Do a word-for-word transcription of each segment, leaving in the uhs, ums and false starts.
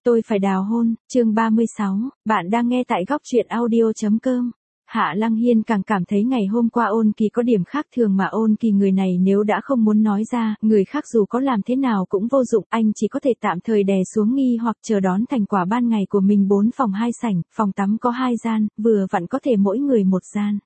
Tôi phải đào hôn, chương ba mươi sáu, bạn đang nghe tại góc truyện audio.com. Hạ Lăng Hiên càng cảm thấy ngày hôm qua Ôn Kỳ có điểm khác thường mà Ôn Kỳ người này nếu đã không muốn nói ra, người khác dù có làm thế nào cũng vô dụng, anh chỉ có thể tạm thời đè xuống nghi hoặc chờ đón thành quả ban ngày của mình. Bốn phòng hai sảnh, phòng tắm có hai gian, vừa vặn có thể mỗi người một gian.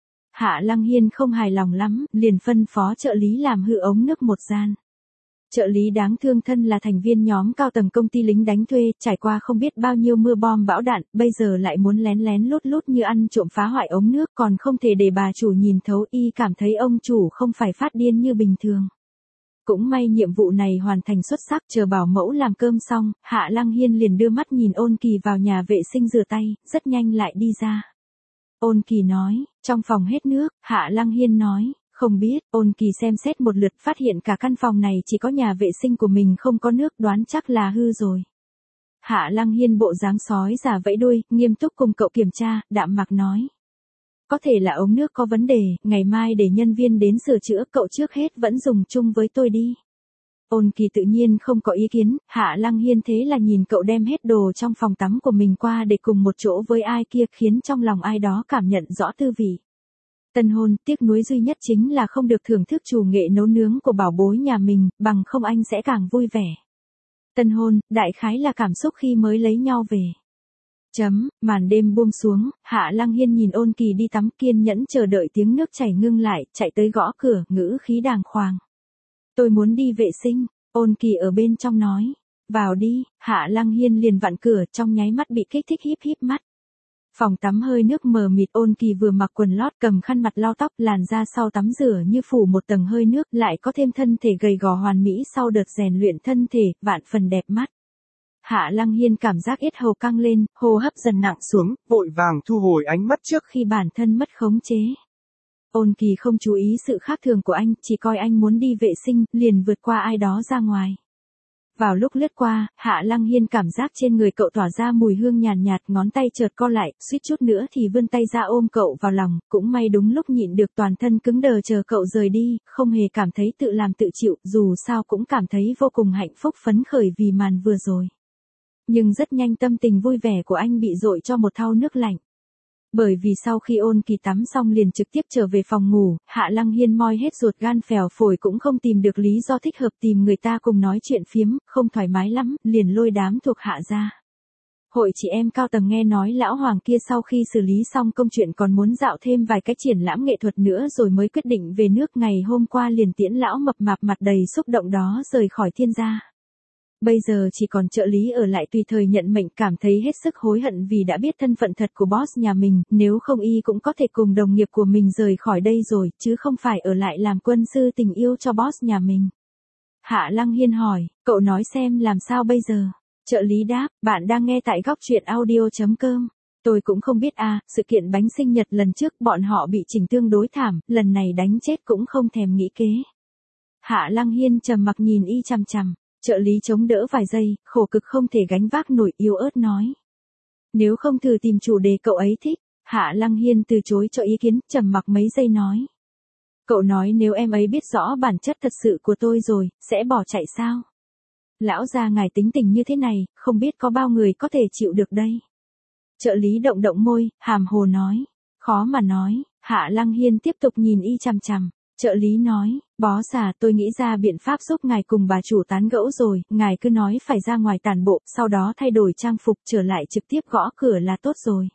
Hạ Lăng Hiên không hài lòng lắm, liền phân phó trợ lý làm hư ống nước một gian. Trợ lý đáng thương thân là thành viên nhóm cao tầng công ty lính đánh thuê, trải qua không biết bao nhiêu mưa bom bão đạn, bây giờ lại muốn lén lén lút lút như ăn trộm phá hoại ống nước, còn không thể để bà chủ nhìn thấu. Y cảm thấy ông chủ không phải phát điên như bình thường. Cũng may nhiệm vụ này hoàn thành xuất sắc, chờ bảo mẫu làm cơm xong, Hạ Lăng Hiên liền đưa mắt nhìn Ôn Kỳ vào nhà vệ sinh rửa tay, rất nhanh lại đi ra. Ôn Kỳ nói, trong phòng hết nước. Hạ Lăng Hiên nói, không biết. Ôn Kỳ xem xét một lượt, phát hiện cả căn phòng này chỉ có nhà vệ sinh của mình không có nước, đoán chắc là hư rồi. Hạ Lăng Hiên bộ dáng sói già vẫy đuôi, nghiêm túc cùng cậu kiểm tra, đạm mạc nói. Có thể là ống nước có vấn đề, ngày mai để nhân viên đến sửa chữa, cậu trước hết vẫn dùng chung với tôi đi. Ôn Kỳ tự nhiên không có ý kiến, Hạ Lăng Hiên thế là nhìn cậu đem hết đồ trong phòng tắm của mình qua để cùng một chỗ với ai kia, khiến trong lòng ai đó cảm nhận rõ tư vị. Tân hôn, tiếc nuối duy nhất chính là không được thưởng thức chủ nghệ nấu nướng của bảo bối nhà mình, bằng không anh sẽ càng vui vẻ. Tân hôn, đại khái là cảm xúc khi mới lấy nhau về. Chấm, màn đêm buông xuống, Hạ Lăng Hiên nhìn Ôn Kỳ đi tắm, kiên nhẫn chờ đợi tiếng nước chảy ngưng lại, chạy tới gõ cửa, ngữ khí đàng hoàng. Tôi muốn đi vệ sinh. Ôn Kỳ ở bên trong nói. Vào đi. Hạ Lăng Hiên liền vặn cửa, trong nháy mắt bị kích thích, híp híp mắt. Phòng tắm hơi nước mờ mịt, Ôn Kỳ vừa mặc quần lót, cầm khăn mặt lau tóc, làn da sau tắm rửa như phủ một tầng hơi nước, lại có thêm thân thể gầy gò hoàn mỹ sau đợt rèn luyện thân thể, vạn phần đẹp mắt. Hạ Lăng Hiên cảm giác yết hầu căng lên, hô hấp dần nặng xuống, vội vàng thu hồi ánh mắt trước khi bản thân mất khống chế. Ôn Kỳ không chú ý sự khác thường của anh, chỉ coi anh muốn đi vệ sinh, liền vượt qua ai đó ra ngoài. Vào lúc lướt qua, Hạ Lăng Hiên cảm giác trên người cậu tỏa ra mùi hương nhàn nhạt, nhạt, ngón tay chợt co lại, suýt chút nữa thì vươn tay ra ôm cậu vào lòng, cũng may đúng lúc nhịn được, toàn thân cứng đờ chờ cậu rời đi, không hề cảm thấy tự làm tự chịu, dù sao cũng cảm thấy vô cùng hạnh phúc phấn khởi vì màn vừa rồi. Nhưng rất nhanh tâm tình vui vẻ của anh bị dội cho một thau nước lạnh. Bởi vì sau khi Ôn Kỳ tắm xong liền trực tiếp trở về phòng ngủ, Hạ Lăng Hiên moi hết ruột gan phèo phổi cũng không tìm được lý do thích hợp tìm người ta cùng nói chuyện phiếm, không thoải mái lắm, liền lôi đám thuộc Hạ ra. Hội chị em cao tầng nghe nói lão hoàng kia sau khi xử lý xong công chuyện còn muốn dạo thêm vài cái triển lãm nghệ thuật nữa rồi mới quyết định về nước, ngày hôm qua liền tiễn lão mập mạp mặt đầy xúc động đó rời khỏi Thiên gia. Bây giờ chỉ còn trợ lý ở lại tùy thời nhận mệnh, cảm thấy hết sức hối hận vì đã biết thân phận thật của boss nhà mình, nếu không y cũng có thể cùng đồng nghiệp của mình rời khỏi đây rồi, chứ không phải ở lại làm quân sư tình yêu cho boss nhà mình. Hạ Lăng Hiên hỏi, cậu nói xem làm sao bây giờ? Trợ lý đáp, bạn đang nghe tại góc truyện audio.com. Tôi cũng không biết à, sự kiện bánh sinh nhật lần trước bọn họ bị chỉnh tương đối thảm, lần này đánh chết cũng không thèm nghĩ kế. Hạ Lăng Hiên trầm mặc nhìn y chằm chằm. Trợ lý chống đỡ vài giây, khổ cực không thể gánh vác nổi, yếu ớt nói. Nếu không thử tìm chủ đề cậu ấy thích. Hạ Lăng Hiên từ chối cho ý kiến, trầm mặc mấy giây nói. Cậu nói nếu em ấy biết rõ bản chất thật sự của tôi rồi, sẽ bỏ chạy sao? Lão già ngài tính tình như thế này, không biết có bao người có thể chịu được đây. Trợ lý động động môi, hàm hồ nói. Khó mà nói. Hạ Lăng Hiên tiếp tục nhìn y chằm chằm. Trợ lý nói, bó già tôi nghĩ ra biện pháp giúp ngài cùng bà chủ tán gẫu rồi, ngài cứ nói phải ra ngoài tản bộ, sau đó thay đổi trang phục trở lại trực tiếp gõ cửa là tốt rồi.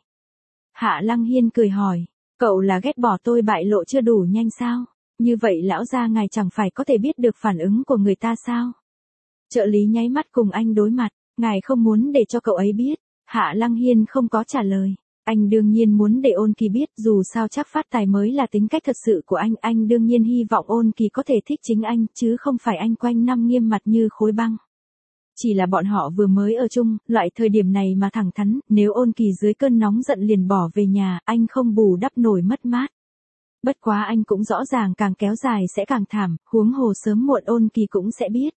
Hạ Lăng Hiên cười hỏi, cậu là ghét bỏ tôi bại lộ chưa đủ nhanh sao? Như vậy lão gia ngài chẳng phải có thể biết được phản ứng của người ta sao? Trợ lý nháy mắt cùng anh đối mặt, ngài không muốn để cho cậu ấy biết. Hạ Lăng Hiên không có trả lời. Anh đương nhiên muốn để Ôn Kỳ biết, dù sao chắc phát tài mới là tính cách thật sự của anh, anh đương nhiên hy vọng Ôn Kỳ có thể thích chính anh, chứ không phải anh quanh năm nghiêm mặt như khối băng. Chỉ là bọn họ vừa mới ở chung, loại thời điểm này mà thẳng thắn, nếu Ôn Kỳ dưới cơn nóng giận liền bỏ về nhà, anh không bù đắp nổi mất mát. Bất quá anh cũng rõ ràng càng kéo dài sẽ càng thảm, huống hồ sớm muộn Ôn Kỳ cũng sẽ biết.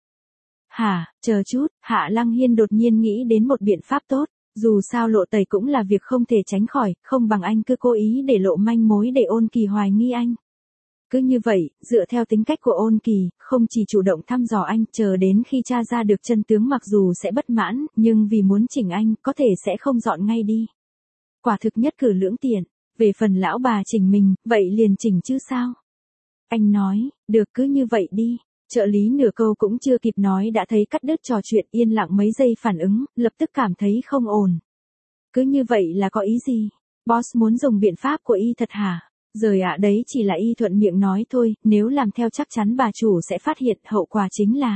Hả, chờ chút, Hạ Lăng Hiên đột nhiên nghĩ đến một biện pháp tốt. Dù sao lộ tẩy cũng là việc không thể tránh khỏi, không bằng anh cứ cố ý để lộ manh mối để Ôn Kỳ hoài nghi anh. Cứ như vậy, dựa theo tính cách của Ôn Kỳ, không chỉ chủ động thăm dò anh, chờ đến khi tra ra được chân tướng mặc dù sẽ bất mãn, nhưng vì muốn chỉnh anh, có thể sẽ không dọn ngay đi. Quả thực nhất cử lưỡng tiện. Về phần lão bà chỉnh mình, vậy liền chỉnh chứ sao? Anh nói, được cứ như vậy đi. Trợ lý nửa câu cũng chưa kịp nói đã thấy cắt đứt trò chuyện, yên lặng mấy giây phản ứng, lập tức cảm thấy không ổn. Cứ như vậy là có ý gì? Boss muốn dùng biện pháp của y thật hả? Rồi ạ, đấy chỉ là y thuận miệng nói thôi, nếu làm theo chắc chắn bà chủ sẽ phát hiện, hậu quả chính là...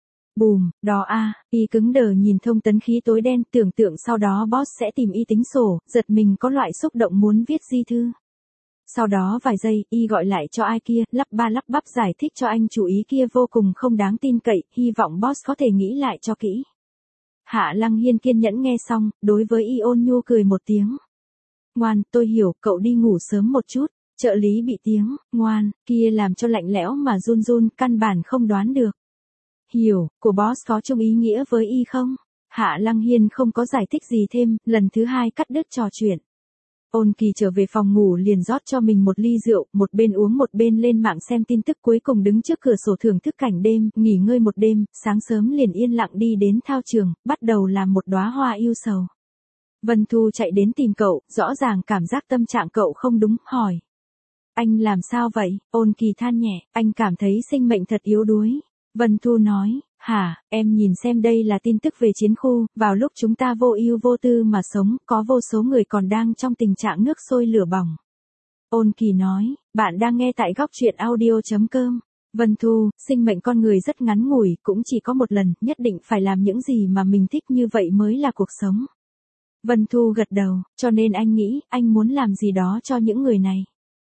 Bùm, đó a, y cứng đờ nhìn thông tấn khí tối đen, tưởng tượng sau đó boss sẽ tìm y tính sổ, giật mình có loại xúc động muốn viết di thư. Sau đó vài giây, y gọi lại cho ai kia, lắp ba lắp bắp giải thích cho anh chủ ý kia vô cùng không đáng tin cậy, hy vọng boss có thể nghĩ lại cho kỹ. Hạ Lăng Hiên kiên nhẫn nghe xong, đối với y ôn nhu cười một tiếng. Ngoan, tôi hiểu, cậu đi ngủ sớm một chút. Trợ lý bị tiếng, ngoan, kia làm cho lạnh lẽo mà run run, căn bản không đoán được. Hiểu, của boss có chung ý nghĩa với y không? Hạ Lăng Hiên không có giải thích gì thêm, lần thứ hai cắt đứt trò chuyện. Ôn Kỳ trở về phòng ngủ liền rót cho mình một ly rượu, một bên uống một bên lên mạng xem tin tức, cuối cùng đứng trước cửa sổ thưởng thức cảnh đêm, nghỉ ngơi một đêm, sáng sớm liền yên lặng đi đến thao trường, bắt đầu làm một đóa hoa yêu sầu. Vân Thu chạy đến tìm cậu, rõ ràng cảm giác tâm trạng cậu không đúng, hỏi. Anh làm sao vậy? Ôn Kỳ than nhẹ, anh cảm thấy sinh mệnh thật yếu đuối. Vân Thu nói, hả, em nhìn xem đây là tin tức về chiến khu, vào lúc chúng ta vô ưu vô tư mà sống, có vô số người còn đang trong tình trạng nước sôi lửa bỏng. Ôn Kỳ nói, bạn đang nghe tại góc truyện audio.com. Vân Thu, sinh mệnh con người rất ngắn ngủi, cũng chỉ có một lần, nhất định phải làm những gì mà mình thích, như vậy mới là cuộc sống. Vân Thu gật đầu, cho nên anh nghĩ, anh muốn làm gì đó cho những người này.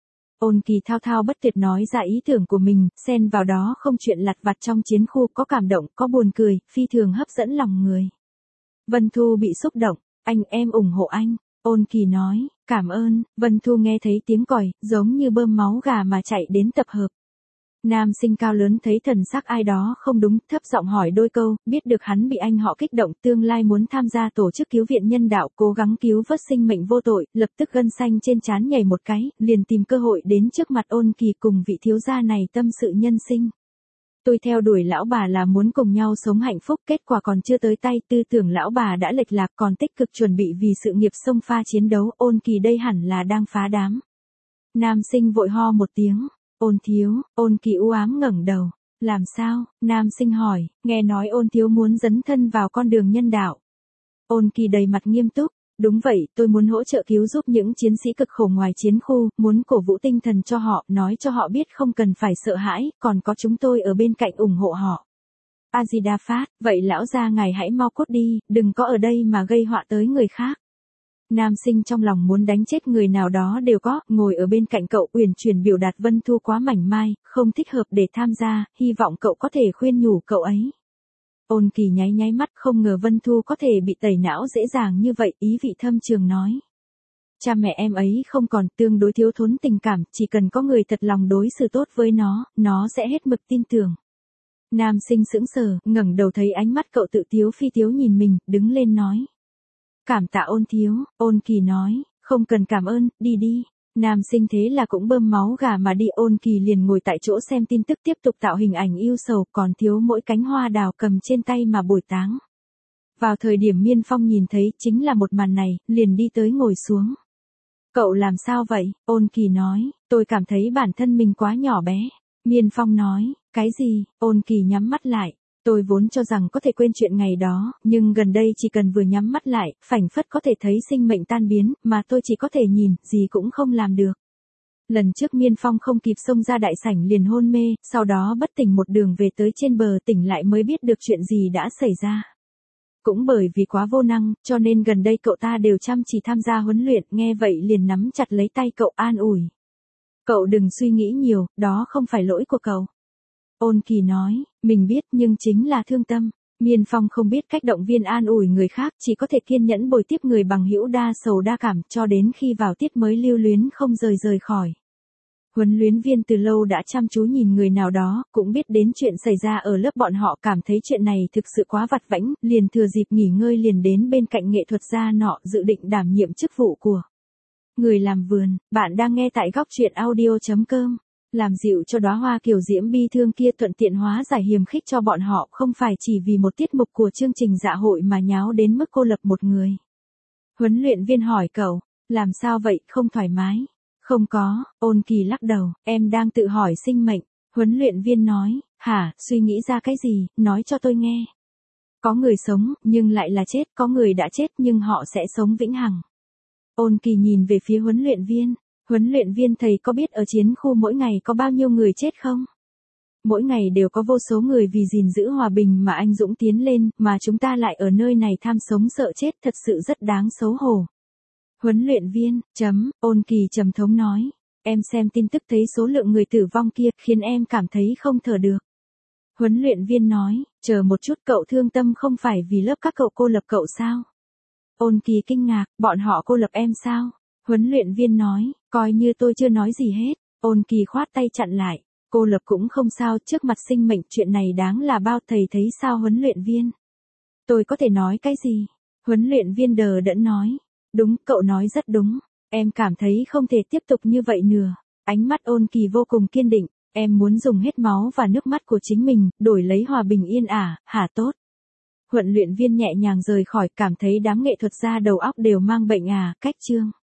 Ôn Kỳ thao thao bất tuyệt nói ra ý tưởng của mình, xen vào đó không chuyện lặt vặt trong chiến khu, có cảm động, có buồn cười, phi thường hấp dẫn lòng người. Vân Thu bị xúc động, anh em ủng hộ anh. Ôn Kỳ nói, cảm ơn. Vân Thu nghe thấy tiếng còi, giống như bơm máu gà mà chạy đến tập hợp. Nam sinh cao lớn thấy thần sắc ai đó không đúng, thấp giọng hỏi đôi câu, biết được hắn bị anh họ kích động, tương lai muốn tham gia tổ chức cứu viện nhân đạo, cố gắng cứu vớt sinh mệnh vô tội, lập tức gân xanh trên trán nhảy một cái, liền tìm cơ hội đến trước mặt Ôn Kỳ cùng vị thiếu gia này tâm sự nhân sinh. Tôi theo đuổi lão bà là muốn cùng nhau sống hạnh phúc, kết quả còn chưa tới tay, tư tưởng lão bà đã lệch lạc, còn tích cực chuẩn bị vì sự nghiệp xông pha chiến đấu. Ôn Kỳ đây hẳn là đang phá đám. Nam sinh vội ho một tiếng. Ôn thiếu, Ôn Kỳ u ám ngẩng đầu. Làm sao? Nam sinh hỏi, nghe nói Ôn thiếu muốn dấn thân vào con đường nhân đạo. Ôn Kỳ đầy mặt nghiêm túc. Đúng vậy, tôi muốn hỗ trợ cứu giúp những chiến sĩ cực khổ ngoài chiến khu, muốn cổ vũ tinh thần cho họ, nói cho họ biết không cần phải sợ hãi, còn có chúng tôi ở bên cạnh ủng hộ họ. A-di-đà Phát, vậy lão gia ngài hãy mau cút đi, đừng có ở đây mà gây họa tới người khác. Nam sinh trong lòng muốn đánh chết người nào đó đều có, ngồi ở bên cạnh cậu uyển chuyển biểu đạt Vân Thu quá mảnh mai, không thích hợp để tham gia, hy vọng cậu có thể khuyên nhủ cậu ấy. Ôn Kỳ nháy nháy mắt, không ngờ Vân Thu có thể bị tẩy não dễ dàng như vậy, ý vị thâm trường nói. Cha mẹ em ấy không còn, tương đối thiếu thốn tình cảm, chỉ cần có người thật lòng đối xử tốt với nó, nó sẽ hết mực tin tưởng. Nam sinh sững sờ, ngẩng đầu thấy ánh mắt cậu tự tiếu phi tiếu nhìn mình, đứng lên nói. Cảm tạ Ôn thiếu. Ôn Kỳ nói, không cần cảm ơn, đi đi. Nam sinh thế là cũng bơm máu gà mà đi. Ôn Kỳ liền ngồi tại chỗ xem tin tức, tiếp tục tạo hình ảnh yêu sầu, còn thiếu mỗi cánh hoa đào cầm trên tay mà bồi táng. Vào thời điểm Miên Phong nhìn thấy chính là một màn này, liền đi tới ngồi xuống. Cậu làm sao vậy? Ôn Kỳ nói, tôi cảm thấy bản thân mình quá nhỏ bé. Miên Phong nói, cái gì? Ôn Kỳ nhắm mắt lại. Tôi vốn cho rằng có thể quên chuyện ngày đó, nhưng gần đây chỉ cần vừa nhắm mắt lại, phảnh phất có thể thấy sinh mệnh tan biến, mà tôi chỉ có thể nhìn, gì cũng không làm được. Lần trước Miên Phong không kịp xông ra đại sảnh liền hôn mê, sau đó bất tỉnh một đường về tới trên bờ, tỉnh lại mới biết được chuyện gì đã xảy ra. Cũng bởi vì quá vô năng, cho nên gần đây cậu ta đều chăm chỉ tham gia huấn luyện, nghe vậy liền nắm chặt lấy tay cậu an ủi. Cậu đừng suy nghĩ nhiều, đó không phải lỗi của cậu. Ôn Kỳ nói, mình biết nhưng chính là thương tâm. Miên Phong không biết cách động viên an ủi người khác, chỉ có thể kiên nhẫn bồi tiếp người bằng hữu đa sầu đa cảm, cho đến khi vào tiết mới lưu luyến không rời rời khỏi. Huấn luyện viên từ lâu đã chăm chú nhìn người nào đó, cũng biết đến chuyện xảy ra ở lớp bọn họ, cảm thấy chuyện này thực sự quá vặt vãnh, liền thừa dịp nghỉ ngơi liền đến bên cạnh nghệ thuật gia nọ, dự định đảm nhiệm chức vụ của người làm vườn. Bạn đang nghe tại góc truyện audio chấm com. Làm dịu cho đóa hoa kiều diễm bi thương kia, thuận tiện hóa giải hiềm khích cho bọn họ, không phải chỉ vì một tiết mục của chương trình dạ hội mà nháo đến mức cô lập một người. Huấn luyện viên hỏi cậu, làm sao vậy, không thoải mái? Không có, Ôn Kỳ lắc đầu, em đang tự hỏi sinh mệnh. Huấn luyện viên nói, hả, suy nghĩ ra cái gì, nói cho tôi nghe. Có người sống, nhưng lại là chết, có người đã chết nhưng họ sẽ sống vĩnh hằng. Ôn Kỳ nhìn về phía huấn luyện viên. Huấn luyện viên, thầy có biết ở chiến khu mỗi ngày có bao nhiêu người chết không? Mỗi ngày đều có vô số người vì gìn giữ hòa bình mà anh dũng tiến lên, mà chúng ta lại ở nơi này tham sống sợ chết, thật sự rất đáng xấu hổ. Huấn luyện viên, chấm, Ôn Kỳ trầm thống nói. Em xem tin tức thấy số lượng người tử vong kia, khiến em cảm thấy không thở được. Huấn luyện viên nói, chờ một chút, cậu thương tâm không phải vì lớp các cậu cô lập cậu sao? Ôn Kỳ kinh ngạc, bọn họ cô lập em sao? Huấn luyện viên nói, coi như tôi chưa nói gì hết. Ôn Kỳ khoát tay chặn lại, cô lập cũng không sao, trước mặt sinh mệnh chuyện này đáng là bao, thầy thấy sao huấn luyện viên? Tôi có thể nói cái gì? Huấn luyện viên đờ đẫn nói, đúng, cậu nói rất đúng, em cảm thấy không thể tiếp tục như vậy nữa. Ánh mắt Ôn Kỳ vô cùng kiên định, em muốn dùng hết máu và nước mắt của chính mình, đổi lấy hòa bình yên ả, hả tốt. Huấn luyện viên nhẹ nhàng rời khỏi, cảm thấy đám nghệ thuật gia đầu óc đều mang bệnh à, cách chương.